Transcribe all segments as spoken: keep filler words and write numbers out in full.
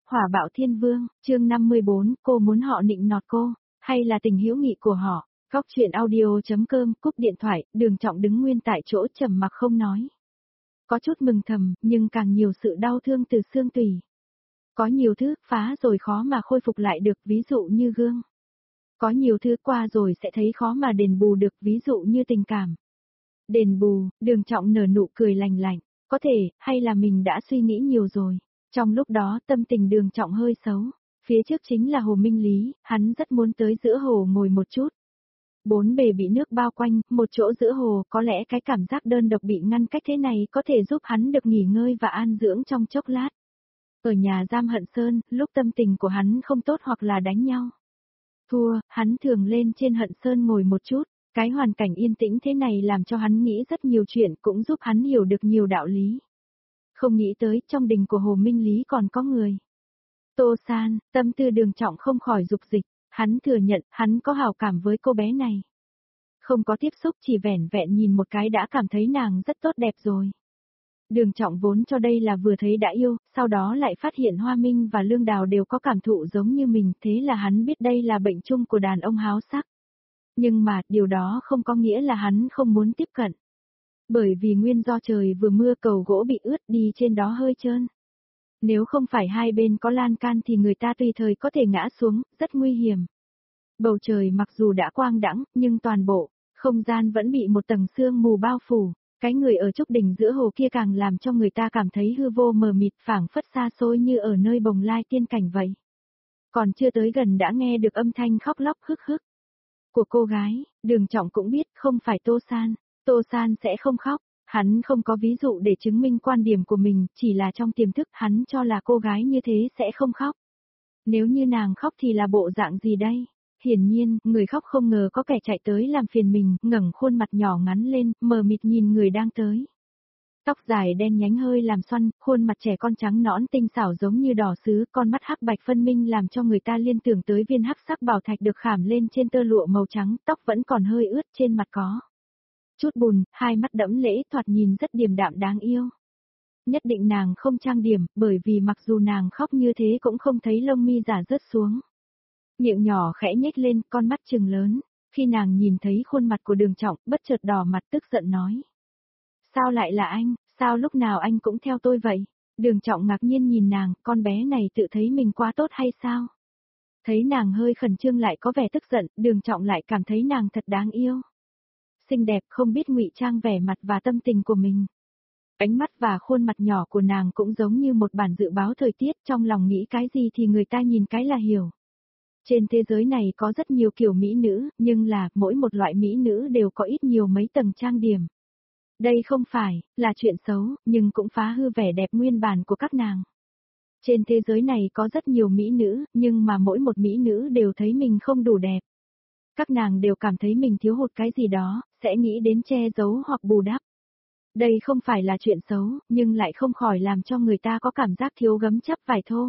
Hỏa bạo thiên vương, chương năm mươi bốn, cô muốn họ nịnh nọt cô, hay là tình hữu nghị của họ. Góc chuyện audio.com, cúp điện thoại, Đường Trọng đứng nguyên tại chỗ trầm mặc không nói. Có chút mừng thầm, nhưng càng nhiều sự đau thương từ xương tủy. Có nhiều thứ phá rồi khó mà khôi phục lại được, ví dụ như gương. Có nhiều thứ qua rồi sẽ thấy khó mà đền bù được, ví dụ như tình cảm. Đền bù, Đường Trọng nở nụ cười lành lạnh, có thể, hay là mình đã suy nghĩ nhiều rồi. Trong lúc đó tâm tình Đường Trọng hơi xấu, phía trước chính là hồ Minh Lý, hắn rất muốn tới giữa hồ ngồi một chút. Bốn bề bị nước bao quanh, một chỗ giữa hồ, có lẽ cái cảm giác đơn độc bị ngăn cách thế này có thể giúp hắn được nghỉ ngơi và an dưỡng trong chốc lát. Ở nhà giam Hận Sơn, lúc tâm tình của hắn không tốt hoặc là đánh nhau. Thua, hắn thường lên trên Hận Sơn ngồi một chút, cái hoàn cảnh yên tĩnh thế này làm cho hắn nghĩ rất nhiều chuyện, cũng giúp hắn hiểu được nhiều đạo lý. Không nghĩ tới trong đình của Hồ Minh Lý còn có người. Tô San, tâm tư Đường Trọng không khỏi dục dịch, hắn thừa nhận hắn có hảo cảm với cô bé này. Không có tiếp xúc, chỉ vẻn vẹn nhìn một cái đã cảm thấy nàng rất tốt đẹp rồi. Đường Trọng vốn cho đây là vừa thấy đã yêu, sau đó lại phát hiện Hoa Minh và Lương Đào đều có cảm thụ giống như mình, thế là hắn biết đây là bệnh chung của đàn ông háo sắc. Nhưng mà, điều đó không có nghĩa là hắn không muốn tiếp cận. Bởi vì nguyên do trời vừa mưa cầu gỗ bị ướt, đi trên đó hơi trơn. Nếu không phải hai bên có lan can thì người ta tùy thời có thể ngã xuống, rất nguy hiểm. Bầu trời mặc dù đã quang đãng, nhưng toàn bộ, không gian vẫn bị một tầng sương mù bao phủ. Cái người ở trúc đỉnh giữa hồ kia càng làm cho người ta cảm thấy hư vô mờ mịt, phảng phất xa xôi như ở nơi bồng lai tiên cảnh vậy. Còn chưa tới gần đã nghe được âm thanh khóc lóc hức hức của cô gái. Đường Trọng cũng biết không phải Tô San, Tô San sẽ không khóc, hắn không có ví dụ để chứng minh quan điểm của mình, chỉ là trong tiềm thức hắn cho là cô gái như thế sẽ không khóc. Nếu như nàng khóc thì là bộ dạng gì đây? Hiển nhiên, người khóc không ngờ có kẻ chạy tới làm phiền mình, ngẩng khuôn mặt nhỏ ngắn lên, mờ mịt nhìn người đang tới. Tóc dài đen nhánh hơi làm xoăn, khuôn mặt trẻ con trắng nõn tinh xảo giống như đỏ sứ, con mắt hắc bạch phân minh làm cho người ta liên tưởng tới viên hắc sắc bảo thạch được khảm lên trên tơ lụa màu trắng, tóc vẫn còn hơi ướt, trên mặt có chút bùn, hai mắt đẫm lễ, thoạt nhìn rất điềm đạm đáng yêu. Nhất định nàng không trang điểm, bởi vì mặc dù nàng khóc như thế cũng không thấy lông mi giả rớt xuống. Miệng nhỏ khẽ nhếch lên, con mắt trừng lớn, khi nàng nhìn thấy khuôn mặt của Đường Trọng, bất chợt đỏ mặt tức giận nói. Sao lại là anh, sao lúc nào anh cũng theo tôi vậy? Đường Trọng ngạc nhiên nhìn nàng, con bé này tự thấy mình quá tốt hay sao? Thấy nàng hơi khẩn trương lại có vẻ tức giận, Đường Trọng lại cảm thấy nàng thật đáng yêu. Xinh đẹp không biết ngụy trang vẻ mặt và tâm tình của mình. Ánh mắt và khuôn mặt nhỏ của nàng cũng giống như một bản dự báo thời tiết, trong lòng nghĩ cái gì thì người ta nhìn cái là hiểu. Trên thế giới này có rất nhiều kiểu mỹ nữ, nhưng là, mỗi một loại mỹ nữ đều có ít nhiều mấy tầng trang điểm. Đây không phải, là chuyện xấu, nhưng cũng phá hư vẻ đẹp nguyên bản của các nàng. Trên thế giới này có rất nhiều mỹ nữ, nhưng mà mỗi một mỹ nữ đều thấy mình không đủ đẹp. Các nàng đều cảm thấy mình thiếu hụt cái gì đó, sẽ nghĩ đến che giấu hoặc bù đắp. Đây không phải là chuyện xấu, nhưng lại không khỏi làm cho người ta có cảm giác thiếu gấm chắp vải thô.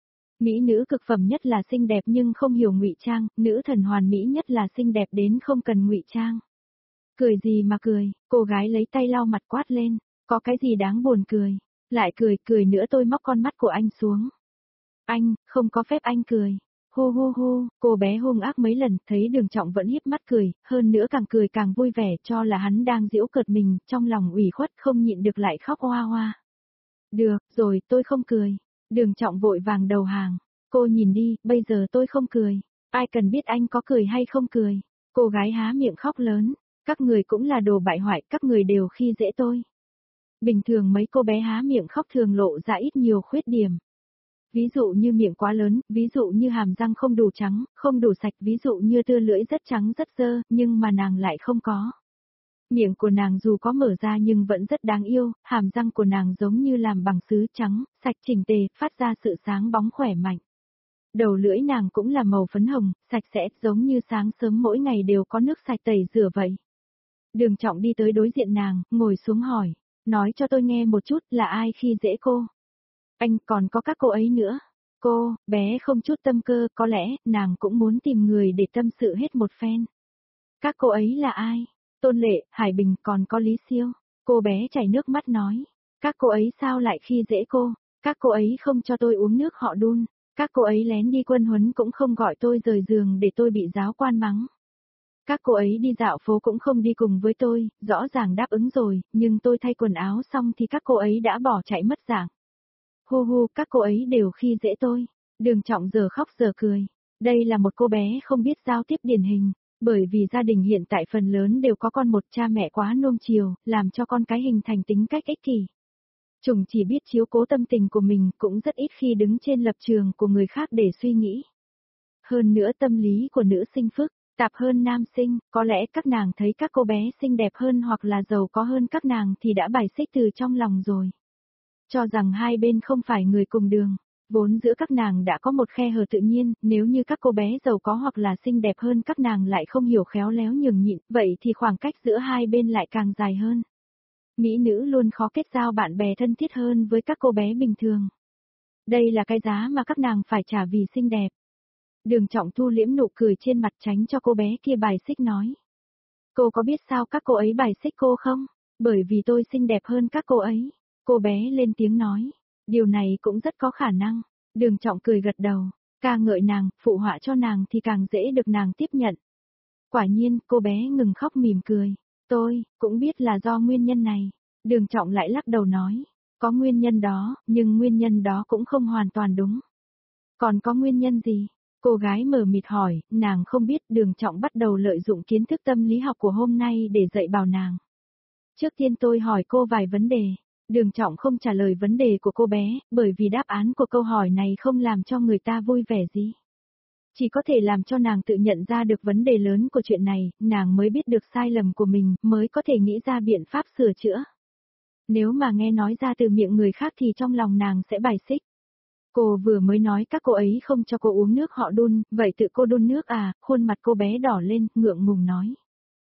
Mỹ nữ cực phẩm nhất là xinh đẹp nhưng không hiểu ngụy trang, nữ thần hoàn mỹ nhất là xinh đẹp đến không cần ngụy trang. Cười gì mà cười, cô gái lấy tay lau mặt quát lên, có cái gì đáng buồn cười, lại cười, cười nữa tôi móc con mắt của anh xuống. Anh, không có phép anh cười. Hô hô hô, cô bé hung ác mấy lần, thấy Đường Trọng vẫn híp mắt cười, hơn nữa càng cười càng vui vẻ, cho là hắn đang giễu cợt mình, trong lòng ủy khuất không nhịn được lại khóc hoa hoa. Được, rồi, tôi không cười. Đường Trọng vội vàng đầu hàng. Cô nhìn đi, bây giờ tôi không cười. Ai cần biết anh có cười hay không cười. Cô gái há miệng khóc lớn. Các người cũng là đồ bại hoại, các người đều khi dễ tôi. Bình thường mấy cô bé há miệng khóc thường lộ ra ít nhiều khuyết điểm. Ví dụ như miệng quá lớn, ví dụ như hàm răng không đủ trắng, không đủ sạch, ví dụ như tua lưỡi rất trắng rất dơ, nhưng mà nàng lại không có. Miệng của nàng dù có mở ra nhưng vẫn rất đáng yêu, hàm răng của nàng giống như làm bằng sứ trắng, sạch chỉnh tề, phát ra sự sáng bóng khỏe mạnh. Đầu lưỡi nàng cũng là màu phấn hồng, sạch sẽ, giống như sáng sớm mỗi ngày đều có nước sạch tẩy rửa vậy. Đường Trọng đi tới đối diện nàng, ngồi xuống hỏi, nói cho tôi nghe một chút là ai khi dễ cô. Anh còn có các cô ấy nữa. Cô, bé không chút tâm cơ, có lẽ, nàng cũng muốn tìm người để tâm sự hết một phen. Các cô ấy là ai? Tôn Lệ, Hải Bình còn có Lý Siêu. Cô bé chảy nước mắt nói. Các cô ấy sao lại khi dễ cô? Các cô ấy không cho tôi uống nước họ đun, các cô ấy lén đi quân huấn cũng không gọi tôi rời giường để tôi bị giáo quan mắng. Các cô ấy đi dạo phố cũng không đi cùng với tôi, rõ ràng đáp ứng rồi, nhưng tôi thay quần áo xong thì các cô ấy đã bỏ chạy mất dạng. Hu hu, các cô ấy đều khi dễ tôi. Đường Trọng giờ khóc giờ cười. Đây là một cô bé không biết giao tiếp điển hình, bởi vì gia đình hiện tại phần lớn đều có con một, cha mẹ quá nuông chiều, làm cho con cái hình thành tính cách ích kỷ. Chúng chỉ biết chiếu cố tâm tình của mình, cũng rất ít khi đứng trên lập trường của người khác để suy nghĩ. Hơn nữa tâm lý của nữ sinh phức tạp hơn nam sinh, có lẽ các nàng thấy các cô bé xinh đẹp hơn hoặc là giàu có hơn các nàng thì đã bài xích từ trong lòng rồi. Cho rằng hai bên không phải người cùng đường, vốn giữa các nàng đã có một khe hở tự nhiên, nếu như các cô bé giàu có hoặc là xinh đẹp hơn các nàng lại không hiểu khéo léo nhường nhịn, vậy thì khoảng cách giữa hai bên lại càng dài hơn. Mỹ nữ luôn khó kết giao bạn bè thân thiết hơn với các cô bé bình thường. Đây là cái giá mà các nàng phải trả vì xinh đẹp. Đường Trọng thu liễm nụ cười trên mặt tránh cho cô bé kia bài xích nói. Cô có biết sao các cô ấy bài xích cô không? Bởi vì tôi xinh đẹp hơn các cô ấy. Cô bé lên tiếng nói. Điều này cũng rất có khả năng. Đường Trọng cười gật đầu. Ca ngợi nàng, phụ họa cho nàng thì càng dễ được nàng tiếp nhận. Quả nhiên, cô bé ngừng khóc mỉm cười. Tôi, cũng biết là do nguyên nhân này. Đường Trọng lại lắc đầu nói. Có nguyên nhân đó, nhưng nguyên nhân đó cũng không hoàn toàn đúng. Còn có nguyên nhân gì? Cô gái mờ mịt hỏi, nàng không biết Đường Trọng bắt đầu lợi dụng kiến thức tâm lý học của hôm nay để dạy bảo nàng. Trước tiên tôi hỏi cô vài vấn đề. Đường Trọng không trả lời vấn đề của cô bé, bởi vì đáp án của câu hỏi này không làm cho người ta vui vẻ gì. Chỉ có thể làm cho nàng tự nhận ra được vấn đề lớn của chuyện này, nàng mới biết được sai lầm của mình, mới có thể nghĩ ra biện pháp sửa chữa. Nếu mà nghe nói ra từ miệng người khác thì trong lòng nàng sẽ bài xích. Cô vừa mới nói các cô ấy không cho cô uống nước họ đun, vậy tự cô đun nước à, khuôn mặt cô bé đỏ lên, ngượng ngùng nói.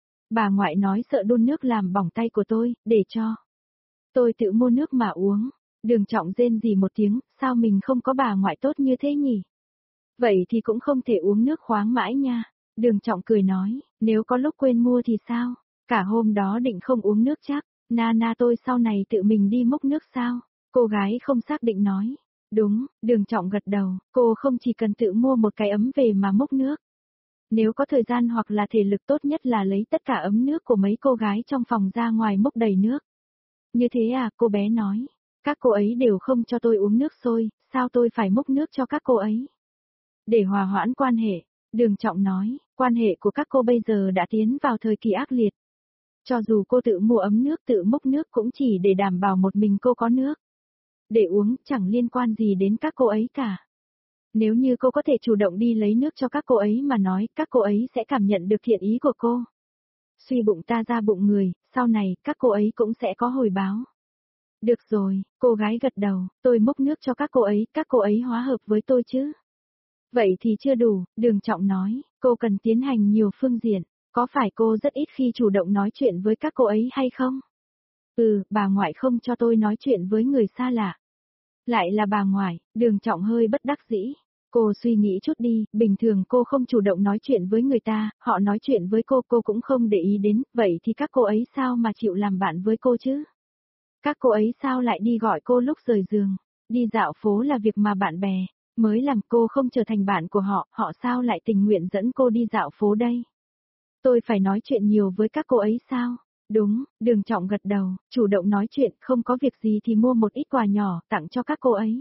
Bà ngoại nói sợ đun nước làm bỏng tay của tôi, để cho. Tôi tự mua nước mà uống. Đường Trọng rên rỉ một tiếng, sao mình không có bà ngoại tốt như thế nhỉ? Vậy thì cũng không thể uống nước khoáng mãi nha. Đường Trọng cười nói, nếu có lúc quên mua thì sao? Cả hôm đó định không uống nước chắc, na na tôi sau này tự mình đi múc nước sao? Cô gái không xác định nói. Đúng, Đường Trọng gật đầu, cô không chỉ cần tự mua một cái ấm về mà múc nước. Nếu có thời gian hoặc là thể lực tốt nhất là lấy tất cả ấm nước của mấy cô gái trong phòng ra ngoài múc đầy nước. Như thế à, cô bé nói. Các cô ấy đều không cho tôi uống nước sôi, sao tôi phải múc nước cho các cô ấy? Để hòa hoãn quan hệ, Đường Trọng nói, quan hệ của các cô bây giờ đã tiến vào thời kỳ ác liệt. Cho dù cô tự mua ấm nước tự múc nước cũng chỉ để đảm bảo một mình cô có nước. Để uống chẳng liên quan gì đến các cô ấy cả. Nếu như cô có thể chủ động đi lấy nước cho các cô ấy mà nói, các cô ấy sẽ cảm nhận được thiện ý của cô. Suy bụng ta ra bụng người, sau này các cô ấy cũng sẽ có hồi báo. Được rồi, cô gái gật đầu, tôi múc nước cho các cô ấy, các cô ấy hóa hợp với tôi chứ. Vậy thì chưa đủ, Đường Trọng nói, cô cần tiến hành nhiều phương diện, có phải cô rất ít khi chủ động nói chuyện với các cô ấy hay không? Ừ, bà ngoại không cho tôi nói chuyện với người xa lạ. Lại là bà ngoại, Đường Trọng hơi bất đắc dĩ. Cô suy nghĩ chút đi, bình thường cô không chủ động nói chuyện với người ta, họ nói chuyện với cô cô cũng không để ý đến, vậy thì các cô ấy sao mà chịu làm bạn với cô chứ? Các cô ấy sao lại đi gọi cô lúc rời giường? Đi dạo phố là việc mà bạn bè mới làm, cô không trở thành bạn của họ, họ sao lại tình nguyện dẫn cô đi dạo phố đây? Tôi phải nói chuyện nhiều với các cô ấy sao? Đúng, Đường Trọng gật đầu, chủ động nói chuyện, không có việc gì thì mua một ít quà nhỏ, tặng cho các cô ấy.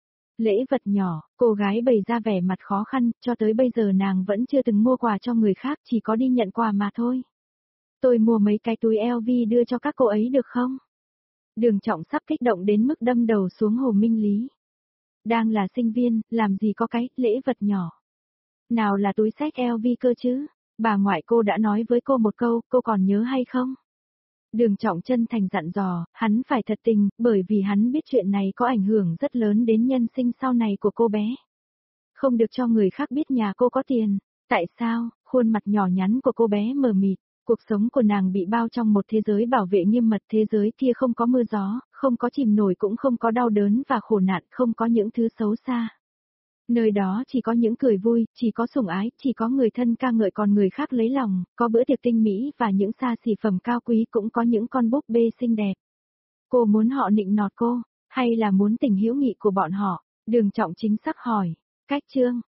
Lễ vật nhỏ, cô gái bày ra vẻ mặt khó khăn, cho tới bây giờ nàng vẫn chưa từng mua quà cho người khác, chỉ có đi nhận quà mà thôi. Tôi mua mấy cái túi eo vi đưa cho các cô ấy được không? Đường Trọng sắp kích động đến mức đâm đầu xuống hồ minh lý. Đang là sinh viên, làm gì có cái lễ vật nhỏ. Nào là túi xách eo vi cơ chứ? Bà ngoại cô đã nói với cô một câu, cô còn nhớ hay không? Đường Trọng chân thành dặn dò, hắn phải thật tình, bởi vì hắn biết chuyện này có ảnh hưởng rất lớn đến nhân sinh sau này của cô bé. Không được cho người khác biết nhà cô có tiền. Tại sao? Khuôn mặt nhỏ nhắn của cô bé mờ mịt. Cuộc sống của nàng bị bao trong một thế giới bảo vệ nghiêm mật, thế giới kia không có mưa gió, không có chìm nổi cũng không có đau đớn và khổ nạn, không có những thứ xấu xa. Nơi đó chỉ có những cười vui, chỉ có sủng ái, chỉ có người thân ca ngợi còn người khác lấy lòng, có bữa tiệc tinh mỹ và những xa xỉ phẩm cao quý, cũng có những con búp bê xinh đẹp. Cô muốn họ nịnh nọt cô, Hay là muốn tình hữu nghị của bọn họ? Đường Trọng chính xác hỏi. Cách chương